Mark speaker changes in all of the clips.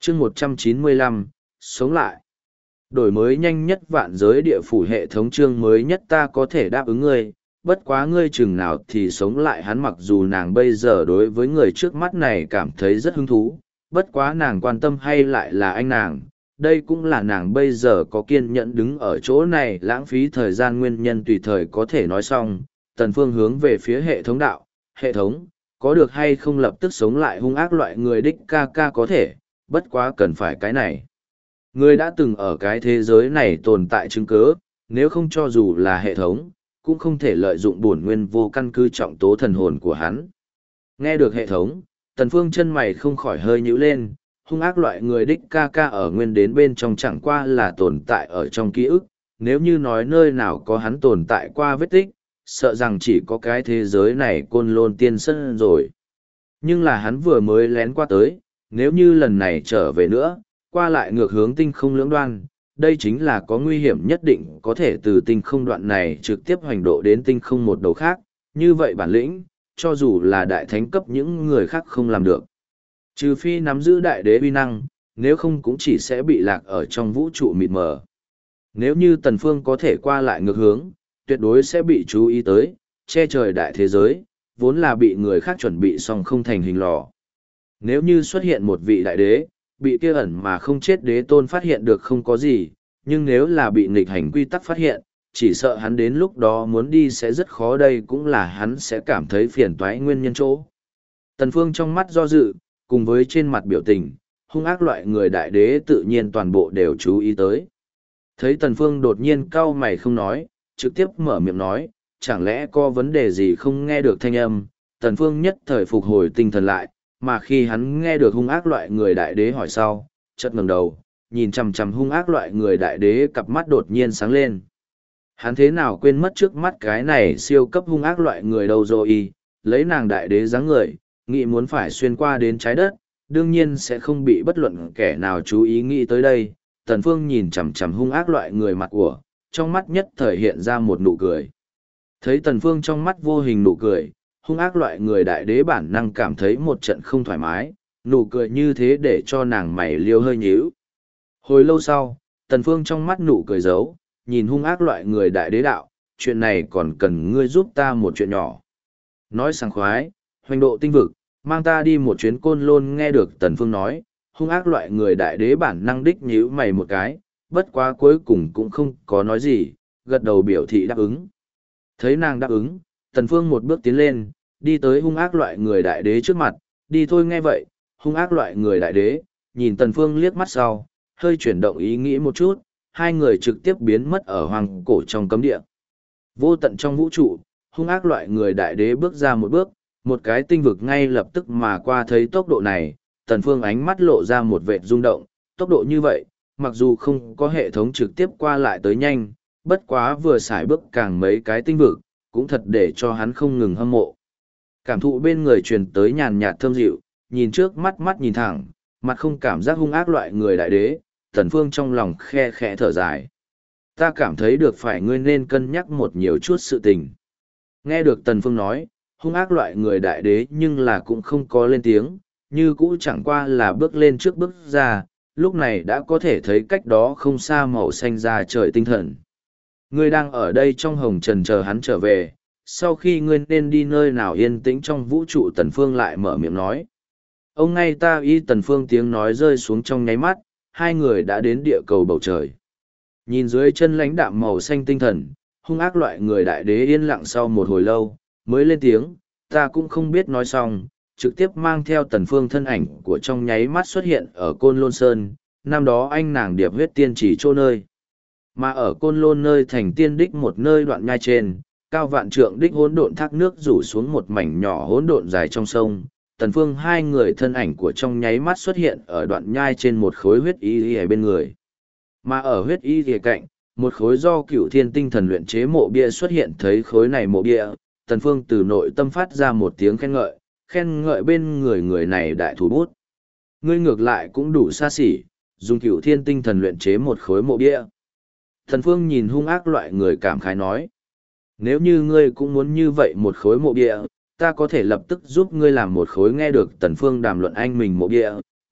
Speaker 1: chương 195, sống lại. Đổi mới nhanh nhất vạn giới địa phủ hệ thống chương mới nhất ta có thể đáp ứng ngươi, bất quá ngươi chừng nào thì sống lại hắn mặc dù nàng bây giờ đối với người trước mắt này cảm thấy rất hứng thú, bất quá nàng quan tâm hay lại là anh nàng. Đây cũng là nàng bây giờ có kiên nhẫn đứng ở chỗ này lãng phí thời gian nguyên nhân tùy thời có thể nói xong. Tần Phương hướng về phía hệ thống đạo, hệ thống, có được hay không lập tức sống lại hung ác loại người đích ca ca có thể, bất quá cần phải cái này. Người đã từng ở cái thế giới này tồn tại chứng cứ, nếu không cho dù là hệ thống, cũng không thể lợi dụng bổn nguyên vô căn cứ trọng tố thần hồn của hắn. Nghe được hệ thống, Tần Phương chân mày không khỏi hơi nhíu lên, hung ác loại người đích ca ca ở nguyên đến bên trong chẳng qua là tồn tại ở trong ký ức, nếu như nói nơi nào có hắn tồn tại qua vết tích, sợ rằng chỉ có cái thế giới này Côn Lôn Tiên Sơn rồi. Nhưng là hắn vừa mới lén qua tới, nếu như lần này trở về nữa, qua lại ngược hướng tinh không lưỡng đoan, đây chính là có nguy hiểm nhất định có thể từ tinh không đoạn này trực tiếp hoành độ đến tinh không một đầu khác, như vậy bản lĩnh, cho dù là đại thánh cấp những người khác không làm được. Trừ phi nắm giữ đại đế uy năng, nếu không cũng chỉ sẽ bị lạc ở trong vũ trụ mịt mờ. Nếu như Tần Phương có thể qua lại ngược hướng, tuyệt đối sẽ bị chú ý tới, che trời đại thế giới, vốn là bị người khác chuẩn bị xong không thành hình lò. Nếu như xuất hiện một vị đại đế, bị kia ẩn mà không chết đế tôn phát hiện được không có gì, nhưng nếu là bị nghịch hành quy tắc phát hiện, chỉ sợ hắn đến lúc đó muốn đi sẽ rất khó đây cũng là hắn sẽ cảm thấy phiền toái nguyên nhân chỗ. Tần Phương trong mắt do dự, cùng với trên mặt biểu tình, hung ác loại người đại đế tự nhiên toàn bộ đều chú ý tới. Thấy Tần Phương đột nhiên cau mày không nói, trực tiếp mở miệng nói, chẳng lẽ có vấn đề gì không nghe được thanh âm, Tần Phương nhất thời phục hồi tinh thần lại, mà khi hắn nghe được hung ác loại người đại đế hỏi sau, chợt ngẩng đầu, nhìn chằm chằm hung ác loại người đại đế cặp mắt đột nhiên sáng lên. Hắn thế nào quên mất trước mắt cái này siêu cấp hung ác loại người đâu rồi, lấy nàng đại đế dáng người, nghĩ muốn phải xuyên qua đến trái đất, đương nhiên sẽ không bị bất luận kẻ nào chú ý nghĩ tới đây. Tần Phương nhìn chằm chằm hung ác loại người mặt của, trong mắt nhất thời hiện ra một nụ cười. Thấy Tần Phương trong mắt vô hình nụ cười, hung ác loại người đại đế bản năng cảm thấy một trận không thoải mái, nụ cười như thế để cho nàng mày liêu hơi nhíu. Hồi lâu sau, Tần Phương trong mắt nụ cười giấu, nhìn hung ác loại người đại đế đạo, chuyện này còn cần ngươi giúp ta một chuyện nhỏ. Nói sảng khoái, hoành độ tinh vực, mang ta đi một chuyến Côn Lôn nghe được Tần Phương nói, hung ác loại người đại đế bản năng đích nhíu mày một cái, bất quá cuối cùng cũng không có nói gì, gật đầu biểu thị đáp ứng. Thấy nàng đáp ứng, Tần Phương một bước tiến lên, đi tới hung ác loại người đại đế trước mặt, đi thôi nghe vậy, hung ác loại người đại đế, nhìn Tần Phương liếc mắt sau, hơi chuyển động ý nghĩ một chút, hai người trực tiếp biến mất ở hoàng cổ trong cấm địa. Vô tận trong vũ trụ, hung ác loại người đại đế bước ra một bước, một cái tinh vực ngay lập tức mà qua thấy tốc độ này, Tần Phương ánh mắt lộ ra một vệt rung động, tốc độ như vậy, mặc dù không có hệ thống trực tiếp qua lại tới nhanh, bất quá vừa xài bước càng mấy cái tinh vực, cũng thật để cho hắn không ngừng hâm mộ. Cảm thụ bên người truyền tới nhàn nhạt thơm dịu, nhìn trước mắt mắt nhìn thẳng, mặt không cảm giác hung ác loại người đại đế, Tần Phương trong lòng khe khẽ thở dài. Ta cảm thấy được phải ngươi nên cân nhắc một nhiều chút sự tình. Nghe được Tần Phương nói, hung ác loại người đại đế nhưng là cũng không có lên tiếng, như cũ chẳng qua là bước lên trước bước ra, lúc này đã có thể thấy cách đó không xa màu xanh ra trời tinh thần. Ngươi đang ở đây trong hồng trần chờ hắn trở về, sau khi ngươi nên đi nơi nào yên tĩnh trong vũ trụ Tần Phương lại mở miệng nói. Ông ngay ta y Tần Phương tiếng nói rơi xuống trong nháy mắt, hai người đã đến địa cầu bầu trời. Nhìn dưới chân lãnh đạm màu xanh tinh thần, hung ác loại người đại đế yên lặng sau một hồi lâu, mới lên tiếng, ta cũng không biết nói xong, trực tiếp mang theo Tần Phương thân ảnh của trong nháy mắt xuất hiện ở Côn Lôn Sơn, năm đó anh nàng điệp huyết tiên chỉ chỗ nơi. Mà ở Côn Lôn nơi thành tiên đích một nơi đoạn nhai trên, cao vạn trượng đích hỗn độn thác nước rủ xuống một mảnh nhỏ hỗn độn dài trong sông. Tần Phương hai người thân ảnh của trong nháy mắt xuất hiện ở đoạn nhai trên một khối huyết y ở bên người. Mà ở huyết y ở cạnh, một khối do Cửu Thiên tinh thần luyện chế mộ bia xuất hiện thấy khối này mộ bia, Tần Phương từ nội tâm phát ra một tiếng khen ngợi bên người người này đại thủ bút. Ngươi ngược lại cũng đủ xa xỉ, dùng Cửu Thiên tinh thần luyện chế một khối mộ bia. Tần Phương nhìn hung ác loại người cảm khái nói. Nếu như ngươi cũng muốn như vậy một khối mộ bia, ta có thể lập tức giúp ngươi làm một khối nghe được Tần Phương đàm luận anh mình mộ bia.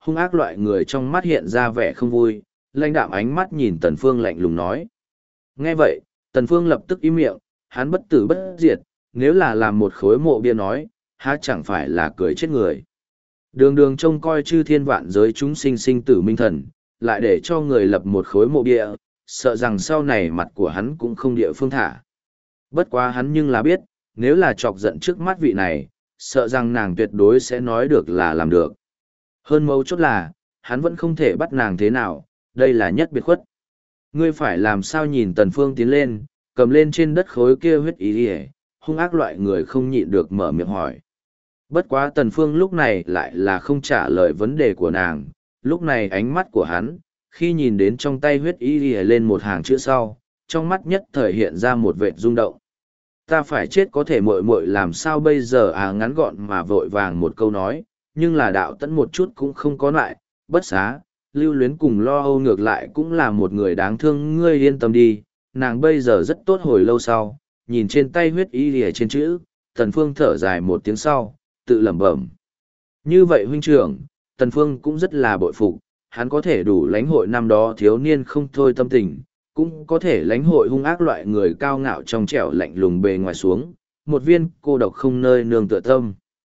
Speaker 1: hung ác loại người trong mắt hiện ra vẻ không vui, lãnh đạm ánh mắt nhìn Tần Phương lạnh lùng nói. Nghe vậy, Tần Phương lập tức im miệng, hắn bất tử bất diệt, nếu là làm một khối mộ bia nói, há chẳng phải là cười chết người. Đường đường trông coi chư thiên vạn giới chúng sinh sinh tử minh thần, lại để cho người lập một khối mộ bia, sợ rằng sau này mặt của hắn cũng không địa phương thả. Bất quá hắn nhưng là biết, nếu là chọc giận trước mắt vị này, sợ rằng nàng tuyệt đối sẽ nói được là làm được. Hơn mấu chốt là, hắn vẫn không thể bắt nàng thế nào, đây là nhất biệt khuất. Ngươi phải làm sao nhìn Tần Phương tiến lên, cầm lên trên đất khối kia huyết ý đi, hung ác loại người không nhịn được mở miệng hỏi. Bất quá Tần Phương lúc này lại là không trả lời vấn đề của nàng, lúc này ánh mắt của hắn, khi nhìn đến trong tay huyết ý đi lên một hàng chữ sau, trong mắt nhất thời hiện ra một vệt rung động. Ta phải chết có thể muội muội làm sao bây giờ ngắn gọn mà vội vàng một câu nói, nhưng là đạo tẫn một chút cũng không có lại, bất xá, lưu luyến cùng lo âu ngược lại cũng là một người đáng thương, ngươi yên tâm đi, nàng bây giờ rất tốt. Hồi lâu sau, nhìn trên tay huyết y lìa trên chữ, Tần Phương thở dài một tiếng sau, tự lẩm bẩm. Như vậy huynh trưởng, Tần Phương cũng rất là bội phục, hắn có thể đủ lãnh hội năm đó thiếu niên không thôi tâm tình, cũng có thể lãnh hội hung ác loại người cao ngạo trong trẻo lạnh lùng bề ngoài xuống, một viên cô độc không nơi nương tựa tâm.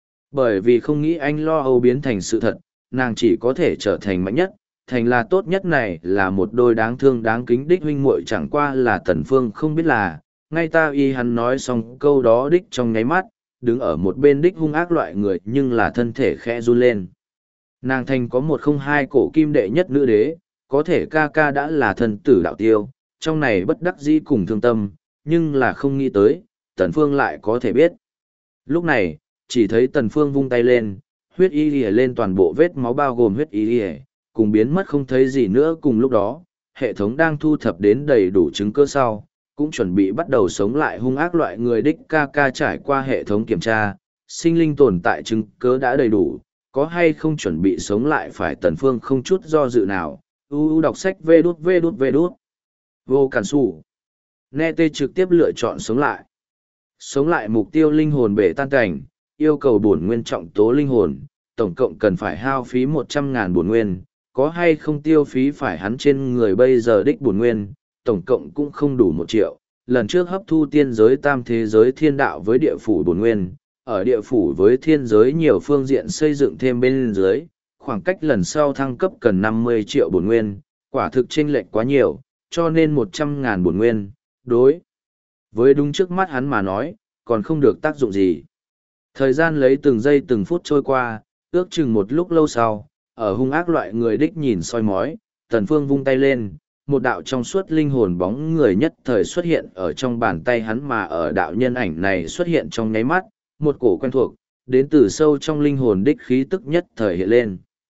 Speaker 1: Bởi vì không nghĩ anh lo âu biến thành sự thật, nàng chỉ có thể trở thành mạnh nhất, thành là tốt nhất, này là một đôi đáng thương đáng kính đích huynh muội, chẳng qua là Tần Phương không biết là, ngay ta y hắn nói xong câu đó đích trong nháy mắt, đứng ở một bên đích hung ác loại người nhưng là thân thể khẽ run lên. Nàng thành có một không hai cổ kim đệ nhất nữ đế, có thể ca ca đã là thần tử đạo tiêu, trong này bất đắc dĩ cùng thương tâm, nhưng là không nghĩ tới, Tần Phương lại có thể biết. Lúc này, chỉ thấy Tần Phương vung tay lên, huyết y lìa lên toàn bộ vết máu bao gồm huyết y lìa, cùng biến mất không thấy gì nữa. Cùng lúc đó, hệ thống đang thu thập đến đầy đủ chứng cứ sau, cũng chuẩn bị bắt đầu sống lại hung ác loại người đích ca ca. Trải qua hệ thống kiểm tra, sinh linh tồn tại chứng cứ đã đầy đủ, có hay không chuẩn bị sống lại phải. Tần Phương không chút do dự nào, đọc sách vê đút. Vô cản sủ. Nghe tê trực tiếp lựa chọn sống lại. Sống lại mục tiêu linh hồn bể tan cảnh, yêu cầu bổn nguyên trọng tố linh hồn, tổng cộng cần phải hao phí 100.000 bổn nguyên, có hay không tiêu phí phải hắn trên người bây giờ đích bổn nguyên, tổng cộng cũng không đủ 1 triệu. Lần trước hấp thu tiên giới tam thế giới thiên đạo với địa phủ bổn nguyên, ở địa phủ với thiên giới nhiều phương diện xây dựng thêm bên dưới, khoảng cách lần sau thăng cấp cần 50 triệu bổn nguyên, quả thực chênh lệch quá nhiều, cho nên 100.000 bổn nguyên, đối với đúng trước mắt hắn mà nói, còn không được tác dụng gì. Thời gian lấy từng giây từng phút trôi qua, ước chừng một lúc lâu sau, ở hung ác loại người đích nhìn soi mói, Tần Phương vung tay lên, một đạo trong suốt linh hồn bóng người nhất thời xuất hiện ở trong bàn tay hắn, mà ở đạo nhân ảnh này xuất hiện trong nháy mắt, một cổ quen thuộc, đến từ sâu trong linh hồn đích khí tức nhất thời hiện lên.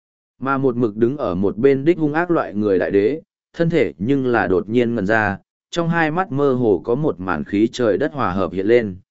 Speaker 1: Mà một mực đứng ở một bên đích hung ác loại người đại đế, thân thể nhưng là đột nhiên ngẩn ra, trong hai mắt mơ hồ có một màn khí trời đất hòa hợp hiện lên.